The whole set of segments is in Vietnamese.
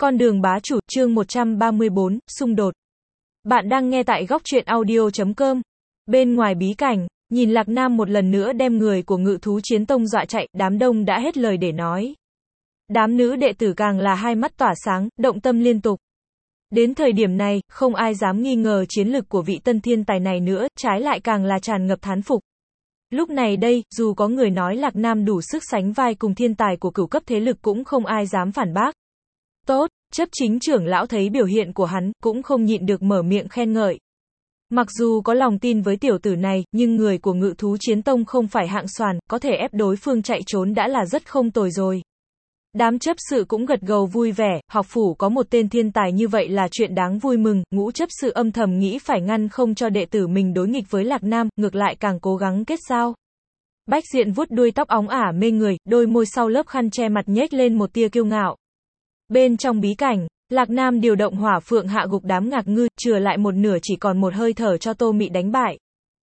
Con đường bá chủ, chương 134, xung đột. Bạn đang nghe tại góc truyện audio.com. Bên ngoài bí cảnh, nhìn Lạc Nam một lần nữa đem người của Ngự thú chiến tông dọa chạy, đám đông đã hết lời để nói. Đám nữ đệ tử càng là hai mắt tỏa sáng, động tâm liên tục. Đến thời điểm này, không ai dám nghi ngờ chiến lực của vị tân thiên tài này nữa, trái lại càng là tràn ngập thán phục. Lúc này đây, dù có người nói Lạc Nam đủ sức sánh vai cùng thiên tài của cửu cấp thế lực cũng không ai dám phản bác. Tốt, chấp chính trưởng lão thấy biểu hiện của hắn, cũng không nhịn được mở miệng khen ngợi. Mặc dù có lòng tin với tiểu tử này, nhưng người của Ngự thú chiến tông không phải hạng xoàn, có thể ép đối phương chạy trốn đã là rất không tồi rồi. Đám chấp sự cũng gật gđầu vui vẻ, học phủ có một tên thiên tài như vậy là chuyện đáng vui mừng, ngũ chấp sự âm thầm nghĩ phải ngăn không cho đệ tử mình đối nghịch với Lạc Nam, ngược lại càng cố gắng kết giao. Bách Diện vuốt đuôi tóc óng ả mê người, đôi môi sau lớp khăn che mặt nhếch lên một tia kiêu ngạo. Bên trong bí cảnh, Lạc Nam điều động hỏa phượng hạ gục đám ngạc ngư, chừa lại một nửa chỉ còn một hơi thở cho Tô Mị đánh bại.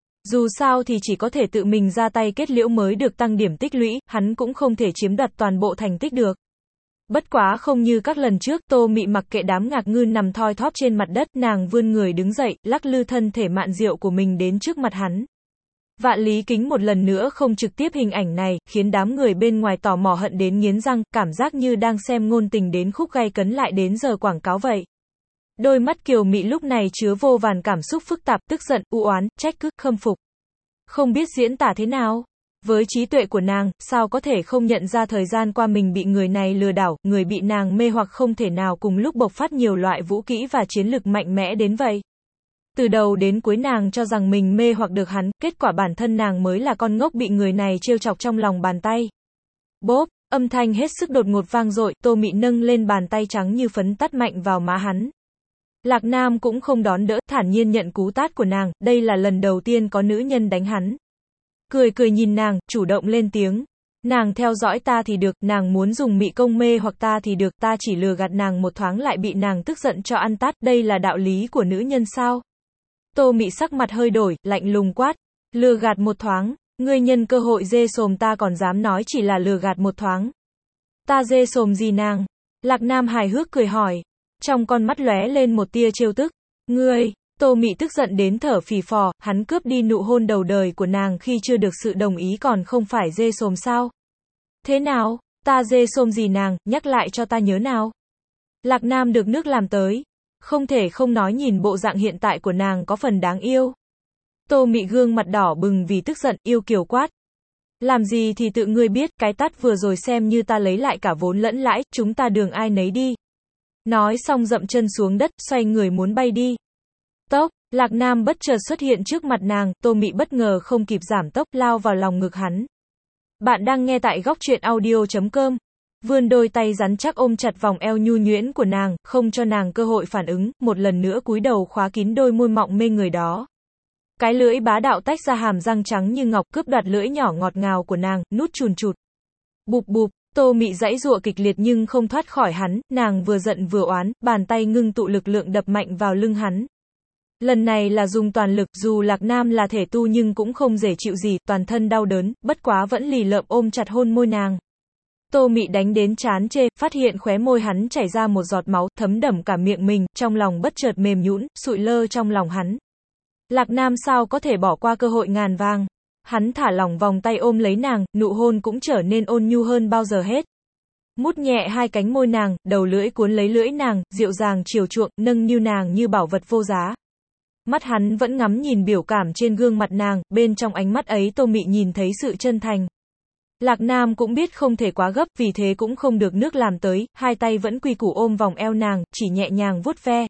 Dù sao thì chỉ có thể tự mình ra tay kết liễu mới được tăng điểm tích lũy, hắn cũng không thể chiếm đoạt toàn bộ thành tích được. Bất quá không như các lần trước, Tô Mị mặc kệ đám ngạc ngư nằm thoi thóp trên mặt đất, nàng vươn người đứng dậy, lắc lư thân thể mạn diệu của mình đến trước mặt hắn. Vạn lý kính một lần nữa không trực tiếp hình ảnh này, khiến đám người bên ngoài tò mò hận đến nghiến răng, cảm giác như đang xem ngôn tình đến khúc gay cấn lại đến giờ quảng cáo vậy. Đôi mắt kiều mị lúc này chứa vô vàn cảm xúc phức tạp, tức giận, u oán, trách cứ, khâm phục. Không biết diễn tả thế nào. Với trí tuệ của nàng, sao có thể không nhận ra thời gian qua mình bị người này lừa đảo, người bị nàng mê hoặc không thể nào cùng lúc bộc phát nhiều loại vũ kỹ và chiến lực mạnh mẽ đến vậy. Từ đầu đến cuối nàng cho rằng mình mê hoặc được hắn, kết quả bản thân nàng mới là con ngốc bị người này trêu chọc trong lòng bàn tay. Bốp, âm thanh hết sức đột ngột vang dội, Tô Mị nâng lên bàn tay trắng như phấn tát mạnh vào má hắn. Lạc Nam cũng không đón đỡ, thản nhiên nhận cú tát của nàng, đây là lần đầu tiên có nữ nhân đánh hắn. Cười cười nhìn nàng, chủ động lên tiếng. Nàng theo dõi ta thì được, nàng muốn dùng mị công mê hoặc ta thì được, ta chỉ lừa gạt nàng một thoáng lại bị nàng tức giận cho ăn tát, đây là đạo lý của nữ nhân sao? Tô Mị sắc mặt hơi đổi, lạnh lùng quát. Lừa gạt một thoáng, ngươi nhân cơ hội dê sồm ta còn dám nói chỉ là lừa gạt một thoáng. Ta dê sồm gì nàng? Lạc Nam hài hước cười hỏi. Trong con mắt lóe lên một tia trêu tức. Ngươi, Tô Mị tức giận đến thở phì phò, hắn cướp đi nụ hôn đầu đời của nàng khi chưa được sự đồng ý còn không phải dê sồm sao? Thế nào, ta dê sồm gì nàng, nhắc lại cho ta nhớ nào. Lạc Nam được nước làm tới. Không thể không nói nhìn bộ dạng hiện tại của nàng có phần đáng yêu. Tô Mị gương mặt đỏ bừng vì tức giận, yêu kiều quát. Làm gì thì tự ngươi biết, cái tát vừa rồi xem như ta lấy lại cả vốn lẫn lãi, chúng ta đường ai nấy đi. Nói xong dậm chân xuống đất, xoay người muốn bay đi. Tốc, Lạc Nam bất chợt xuất hiện trước mặt nàng, Tô Mị bất ngờ không kịp giảm tốc, lao vào lòng ngực hắn. Bạn đang nghe tại góc truyện audio.com. Vươn đôi tay rắn chắc ôm chặt vòng eo nhu nhuyễn của nàng, không cho nàng cơ hội phản ứng, một lần nữa cúi đầu khóa kín đôi môi mọng mê người đó. Cái lưỡi bá đạo tách ra hàm răng trắng như ngọc, cướp đoạt lưỡi nhỏ ngọt ngào của nàng, nút chùn chụt. Bụp bụp, Tô Mị giãy giụa kịch liệt nhưng không thoát khỏi hắn, nàng vừa giận vừa oán, bàn tay ngưng tụ lực lượng đập mạnh vào lưng hắn. Lần này là dùng toàn lực, dù Lạc Nam là thể tu nhưng cũng không dễ chịu gì, toàn thân đau đớn, bất quá vẫn lì lợm ôm chặt hôn môi nàng. Tô Mị đánh đến chán chê, phát hiện khóe môi hắn chảy ra một giọt máu, thấm đẫm cả miệng mình, trong lòng bất chợt mềm nhũn, sụi lơ trong lòng hắn. Lạc Nam sao có thể bỏ qua cơ hội ngàn vàng. Hắn thả lỏng vòng tay ôm lấy nàng, nụ hôn cũng trở nên ôn nhu hơn bao giờ hết. Mút nhẹ hai cánh môi nàng, đầu lưỡi cuốn lấy lưỡi nàng, dịu dàng chiều chuộng, nâng niu nàng như bảo vật vô giá. Mắt hắn vẫn ngắm nhìn biểu cảm trên gương mặt nàng, bên trong ánh mắt ấy Tô Mị nhìn thấy sự chân thành. Lạc Nam cũng biết không thể quá gấp, vì thế cũng không được nước làm tới, hai tay vẫn quy củ ôm vòng eo nàng, chỉ nhẹ nhàng vuốt ve.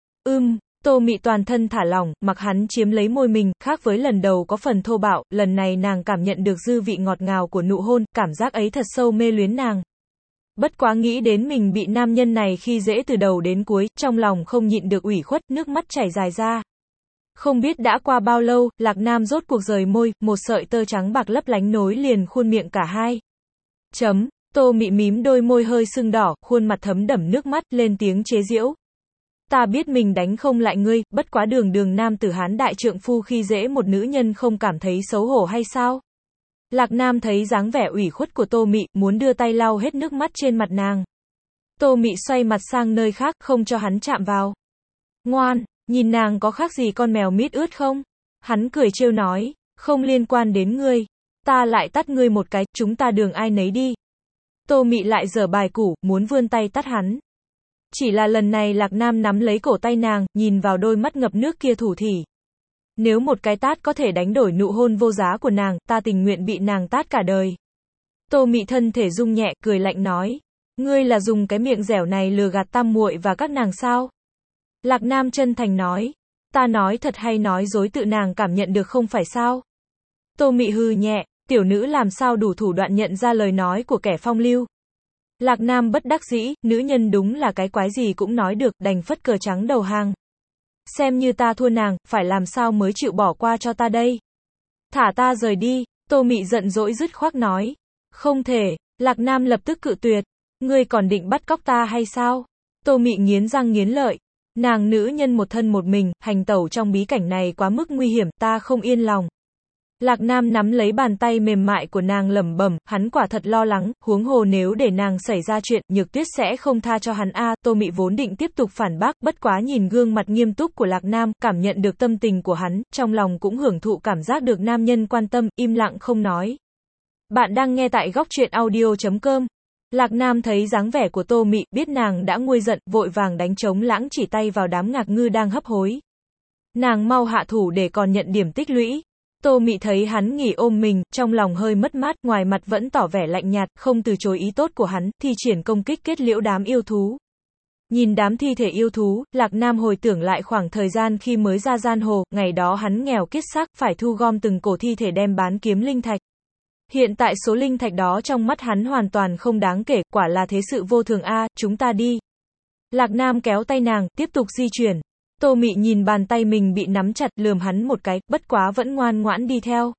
Tô Mị toàn thân thả lỏng, mặc hắn chiếm lấy môi mình, khác với lần đầu có phần thô bạo, lần này nàng cảm nhận được dư vị ngọt ngào của nụ hôn, cảm giác ấy thật sâu mê luyến nàng. Bất quá nghĩ đến mình bị nam nhân này khi dễ từ đầu đến cuối, trong lòng không nhịn được ủy khuất, nước mắt chảy dài ra. Không biết đã qua bao lâu, Lạc Nam rốt cuộc rời môi, một sợi tơ trắng bạc lấp lánh nối liền khuôn miệng cả hai. Tô Mị mím đôi môi hơi sưng đỏ, khuôn mặt thấm đẫm nước mắt, lên tiếng chế giễu. Ta biết mình đánh không lại ngươi, bất quá đường nam tử Hán đại trượng phu khi dễ một nữ nhân không cảm thấy xấu hổ hay sao? Lạc Nam thấy dáng vẻ ủy khuất của Tô Mị, muốn đưa tay lau hết nước mắt trên mặt nàng. Tô Mị xoay mặt sang nơi khác, không cho hắn chạm vào. Ngoan, nhìn nàng có khác gì con mèo mít ướt không? Hắn cười trêu nói, không liên quan đến ngươi. Ta lại tát ngươi một cái, chúng ta đường ai nấy đi. Tô Mị lại giở bài củ, muốn vươn tay tát hắn. Chỉ là lần này Lạc Nam nắm lấy cổ tay nàng, nhìn vào đôi mắt ngập nước kia thủ thỉ. Nếu một cái tát có thể đánh đổi nụ hôn vô giá của nàng, ta tình nguyện bị nàng tát cả đời. Tô Mị thân thể rung nhẹ, cười lạnh nói. Ngươi là dùng cái miệng dẻo này lừa gạt tam muội và các nàng sao? Lạc Nam chân thành nói. Ta nói thật hay nói dối tự nàng cảm nhận được không phải sao? Tô Mị hừ nhẹ, tiểu nữ làm sao đủ thủ đoạn nhận ra lời nói của kẻ phong lưu. Lạc Nam bất đắc dĩ, nữ nhân đúng là cái quái gì cũng nói được, đành phất cờ trắng đầu hàng. Xem như ta thua nàng, phải làm sao mới chịu bỏ qua cho ta đây? Thả ta rời đi, Tô Mị giận dỗi dứt khoát nói. Không thể, Lạc Nam lập tức cự tuyệt. Ngươi còn định bắt cóc ta hay sao? Tô Mị nghiến răng nghiến lợi. Nàng nữ nhân một thân một mình, hành tẩu trong bí cảnh này quá mức nguy hiểm, ta không yên lòng. Lạc Nam nắm lấy bàn tay mềm mại của nàng lẩm bẩm, hắn quả thật lo lắng, huống hồ nếu để nàng xảy ra chuyện, Nhược Tuyết sẽ không tha cho hắn a. Tô Mị vốn định tiếp tục phản bác, bất quá nhìn gương mặt nghiêm túc của Lạc Nam, cảm nhận được tâm tình của hắn, trong lòng cũng hưởng thụ cảm giác được nam nhân quan tâm, im lặng không nói. Bạn đang nghe tại góc truyện audio.com. Lạc Nam thấy dáng vẻ của Tô Mị, biết nàng đã nguôi giận, vội vàng đánh trống lãng chỉ tay vào đám ngạc ngư đang hấp hối. Nàng mau hạ thủ để còn nhận điểm tích lũy. Tô Mị thấy hắn nghỉ ôm mình, trong lòng hơi mất mát, ngoài mặt vẫn tỏ vẻ lạnh nhạt, không từ chối ý tốt của hắn, thi triển công kích kết liễu đám yêu thú. Nhìn đám thi thể yêu thú, Lạc Nam hồi tưởng lại khoảng thời gian khi mới ra giang hồ, ngày đó hắn nghèo kiết xác, phải thu gom từng cổ thi thể đem bán kiếm linh thạch. Hiện tại số linh thạch đó trong mắt hắn hoàn toàn không đáng kể, quả là thế sự vô thường a, chúng ta đi. Lạc Nam kéo tay nàng, tiếp tục di chuyển. Tô Mị nhìn bàn tay mình bị nắm chặt, lườm hắn một cái, bất quá vẫn ngoan ngoãn đi theo.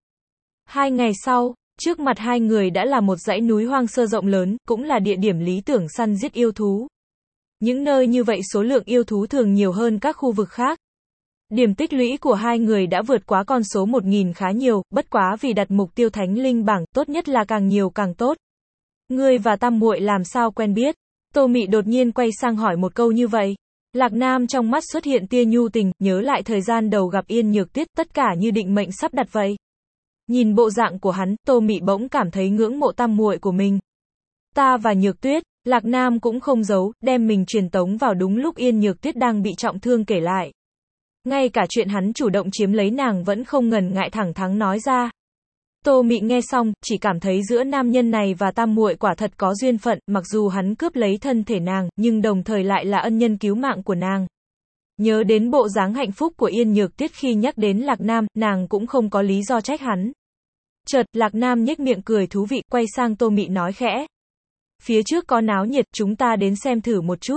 2 ngày sau, trước mặt hai người đã là một dãy núi hoang sơ rộng lớn, cũng là địa điểm lý tưởng săn giết yêu thú. Những nơi như vậy số lượng yêu thú thường nhiều hơn các khu vực khác. Điểm tích lũy của hai người đã vượt quá con số 1000 khá nhiều, bất quá vì đặt mục tiêu thánh linh bảng, tốt nhất là càng nhiều càng tốt. Ngươi và tam muội làm sao quen biết? Tô Mị đột nhiên quay sang hỏi một câu như vậy. Lạc Nam trong mắt xuất hiện tia nhu tình, nhớ lại thời gian đầu gặp Yên Nhược Tuyết, tất cả như định mệnh sắp đặt vậy. Nhìn bộ dạng của hắn, Tô Mị bỗng cảm thấy ngưỡng mộ tam muội của mình. Ta và Nhược Tuyết, Lạc Nam cũng không giấu, đem mình truyền tống vào đúng lúc Yên Nhược Tuyết đang bị trọng thương kể lại. Ngay cả chuyện hắn chủ động chiếm lấy nàng vẫn không ngần ngại thẳng thắn nói ra. Tô Mị nghe xong, chỉ cảm thấy giữa nam nhân này và tam muội quả thật có duyên phận, mặc dù hắn cướp lấy thân thể nàng, nhưng đồng thời lại là ân nhân cứu mạng của nàng. Nhớ đến bộ dáng hạnh phúc của Yên Nhược Tuyết khi nhắc đến Lạc Nam, nàng cũng không có lý do trách hắn. Chợt, Lạc Nam nhếch miệng cười thú vị, quay sang Tô Mị nói khẽ. Phía trước có náo nhiệt, chúng ta đến xem thử một chút.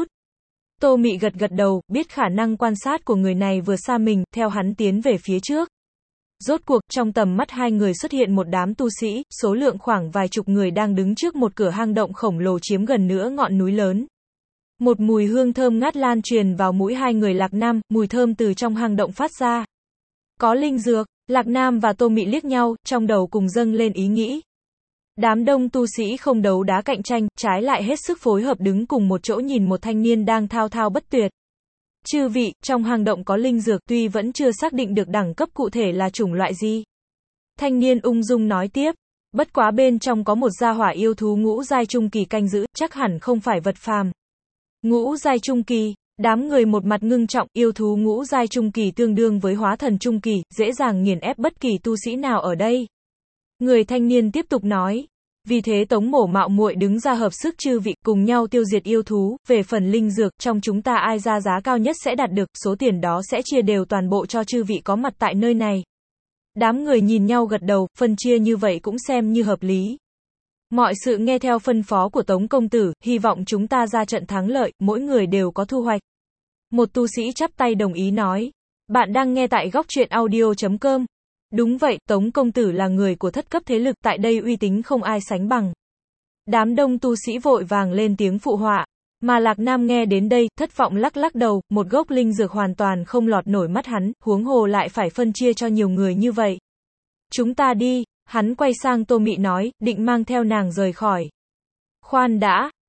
Tô Mị gật gật đầu, biết khả năng quan sát của người này vừa xa mình, theo hắn tiến về phía trước. Rốt cuộc, trong tầm mắt hai người xuất hiện một đám tu sĩ, số lượng khoảng vài chục người đang đứng trước một cửa hang động khổng lồ chiếm gần nửa ngọn núi lớn. Một mùi hương thơm ngát lan truyền vào mũi hai người Lạc Nam, mùi thơm từ trong hang động phát ra. Có linh dược, Lạc Nam và Tô Mị liếc nhau, trong đầu cùng dâng lên ý nghĩ. Đám đông tu sĩ không đấu đá cạnh tranh, trái lại hết sức phối hợp đứng cùng một chỗ nhìn một thanh niên đang thao thao bất tuyệt. Chư vị, trong hang động có linh dược, tuy vẫn chưa xác định được đẳng cấp cụ thể là chủng loại gì. Thanh niên ung dung nói tiếp, bất quá bên trong có một gia hỏa yêu thú ngũ giai trung kỳ canh giữ, chắc hẳn không phải vật phàm. Ngũ giai trung kỳ, đám người một mặt ngưng trọng, yêu thú ngũ giai trung kỳ tương đương với hóa thần trung kỳ, dễ dàng nghiền ép bất kỳ tu sĩ nào ở đây. Người thanh niên tiếp tục nói. Vì thế Tống Mổ mạo muội đứng ra hợp sức chư vị, cùng nhau tiêu diệt yêu thú, về phần linh dược, trong chúng ta ai ra giá cao nhất sẽ đạt được, số tiền đó sẽ chia đều toàn bộ cho chư vị có mặt tại nơi này. Đám người nhìn nhau gật đầu, phân chia như vậy cũng xem như hợp lý. Mọi sự nghe theo phân phó của Tống công tử, hy vọng chúng ta ra trận thắng lợi, mỗi người đều có thu hoạch. Một tu sĩ chắp tay đồng ý nói. Bạn đang nghe tại góc truyện audio.com. Đúng vậy, Tống công tử là người của thất cấp thế lực, tại đây uy tín không ai sánh bằng. Đám đông tu sĩ vội vàng lên tiếng phụ họa. Mà Lạc Nam nghe đến đây, thất vọng lắc lắc đầu, một gốc linh dược hoàn toàn không lọt nổi mắt hắn, huống hồ lại phải phân chia cho nhiều người như vậy. Chúng ta đi, hắn quay sang Tô Mị nói, định mang theo nàng rời khỏi. Khoan đã,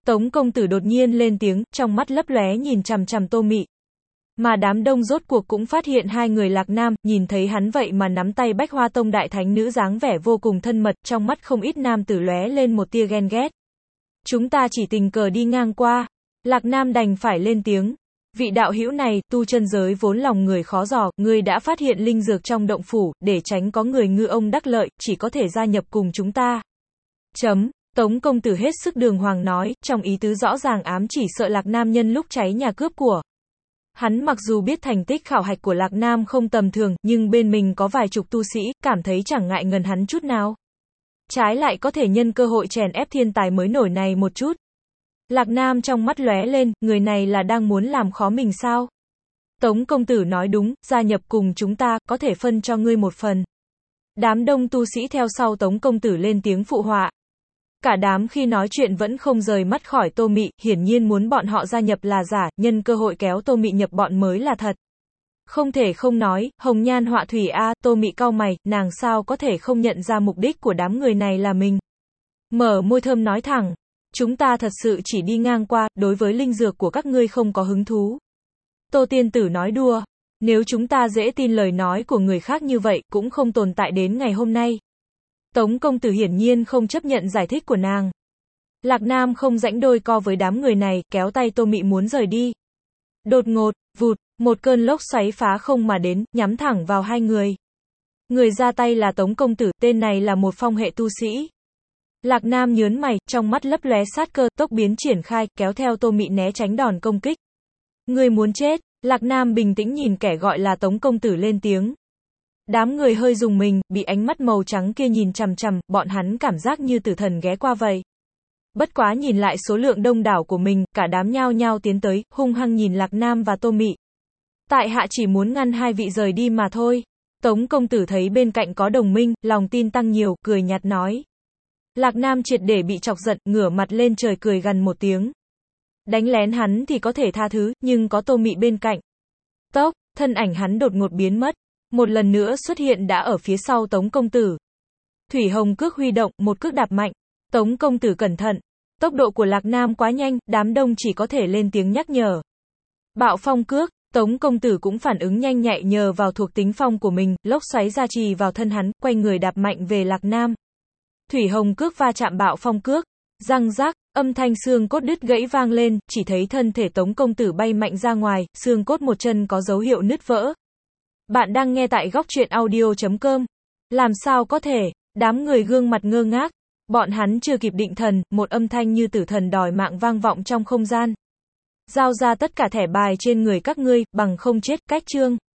Tống công tử đột nhiên lên tiếng, trong mắt lấp lóe nhìn chằm chằm Tô Mị. Mà đám đông rốt cuộc cũng phát hiện hai người Lạc Nam, nhìn thấy hắn vậy mà nắm tay Bách Hoa Tông đại thánh nữ dáng vẻ vô cùng thân mật, trong mắt không ít nam tử lóe lên một tia ghen ghét. Chúng ta chỉ tình cờ đi ngang qua. Lạc Nam đành phải lên tiếng. Vị đạo hữu này, tu chân giới vốn lòng người khó dò, ngươi đã phát hiện linh dược trong động phủ, để tránh có người ngư ông đắc lợi, chỉ có thể gia nhập cùng chúng ta. Tống công tử hết sức đường hoàng nói, trong ý tứ rõ ràng ám chỉ sợ Lạc Nam nhân lúc cháy nhà cướp của. Hắn mặc dù biết thành tích khảo hạch của Lạc Nam không tầm thường, nhưng bên mình có vài chục tu sĩ, cảm thấy chẳng ngại ngần hắn chút nào. Trái lại có thể nhân cơ hội chèn ép thiên tài mới nổi này một chút. Lạc Nam trong mắt lóe lên, người này là đang muốn làm khó mình sao? Tống công tử nói đúng, gia nhập cùng chúng ta, có thể phân cho ngươi một phần. Đám đông tu sĩ theo sau Tống công tử lên tiếng phụ họa. Cả đám khi nói chuyện vẫn không rời mắt khỏi Tô Mị, hiển nhiên muốn bọn họ gia nhập là giả, nhân cơ hội kéo Tô Mị nhập bọn mới là thật. Không thể không nói, hồng nhan họa thủy a, Tô Mị cau mày, nàng sao có thể không nhận ra mục đích của đám người này là mình. Mở môi thơm nói thẳng, chúng ta thật sự chỉ đi ngang qua, đối với linh dược của các ngươi không có hứng thú. Tô tiên tử nói đùa, nếu chúng ta dễ tin lời nói của người khác như vậy, cũng không tồn tại đến ngày hôm nay. Tống công tử hiển nhiên không chấp nhận giải thích của nàng. Lạc Nam không rãnh đôi co với đám người này, kéo tay Tô Mị muốn rời đi. Đột ngột, vụt, một cơn lốc xoáy phá không mà đến, nhắm thẳng vào hai người. Người ra tay là Tống công tử, tên này là một phong hệ tu sĩ. Lạc Nam nhớn mày, trong mắt lấp lóe sát cơ, tốc biến triển khai, kéo theo Tô Mị né tránh đòn công kích. Người muốn chết, Lạc Nam bình tĩnh nhìn kẻ gọi là Tống công tử lên tiếng. Đám người hơi rùng mình, bị ánh mắt màu trắng kia nhìn chằm chằm, bọn hắn cảm giác như tử thần ghé qua vậy. Bất quá nhìn lại số lượng đông đảo của mình, cả đám nhao nhao tiến tới, hung hăng nhìn Lạc Nam và Tô Mị. Tại hạ chỉ muốn ngăn hai vị rời đi mà thôi. Tống công tử thấy bên cạnh có đồng minh, lòng tin tăng nhiều, cười nhạt nói. Lạc Nam triệt để bị chọc giận, ngửa mặt lên trời cười gằn một tiếng. Đánh lén hắn thì có thể tha thứ, nhưng có Tô Mị bên cạnh. Thân ảnh hắn đột ngột biến mất. Một lần nữa xuất hiện đã ở phía sau Tống công tử. Thủy Hồng cước huy động, một cước đạp mạnh. Tống công tử cẩn thận. Tốc độ của Lạc Nam quá nhanh, đám đông chỉ có thể lên tiếng nhắc nhở. Bạo phong cước, Tống công tử cũng phản ứng nhanh nhạy nhờ vào thuộc tính phong của mình, lốc xoáy gia trì vào thân hắn, quay người đạp mạnh về Lạc Nam. Thủy Hồng cước va chạm bạo phong cước. Răng rác, âm thanh xương cốt đứt gãy vang lên, chỉ thấy thân thể Tống công tử bay mạnh ra ngoài, xương cốt một chân có dấu hiệu nứt vỡ. Bạn đang nghe tại góc truyện audio.com. Làm sao có thể? Đám người gương mặt ngơ ngác. Bọn hắn chưa kịp định thần, một âm thanh như tử thần đòi mạng vang vọng trong không gian. Giao ra tất cả thẻ bài trên người các ngươi, bằng không chết, cách chương.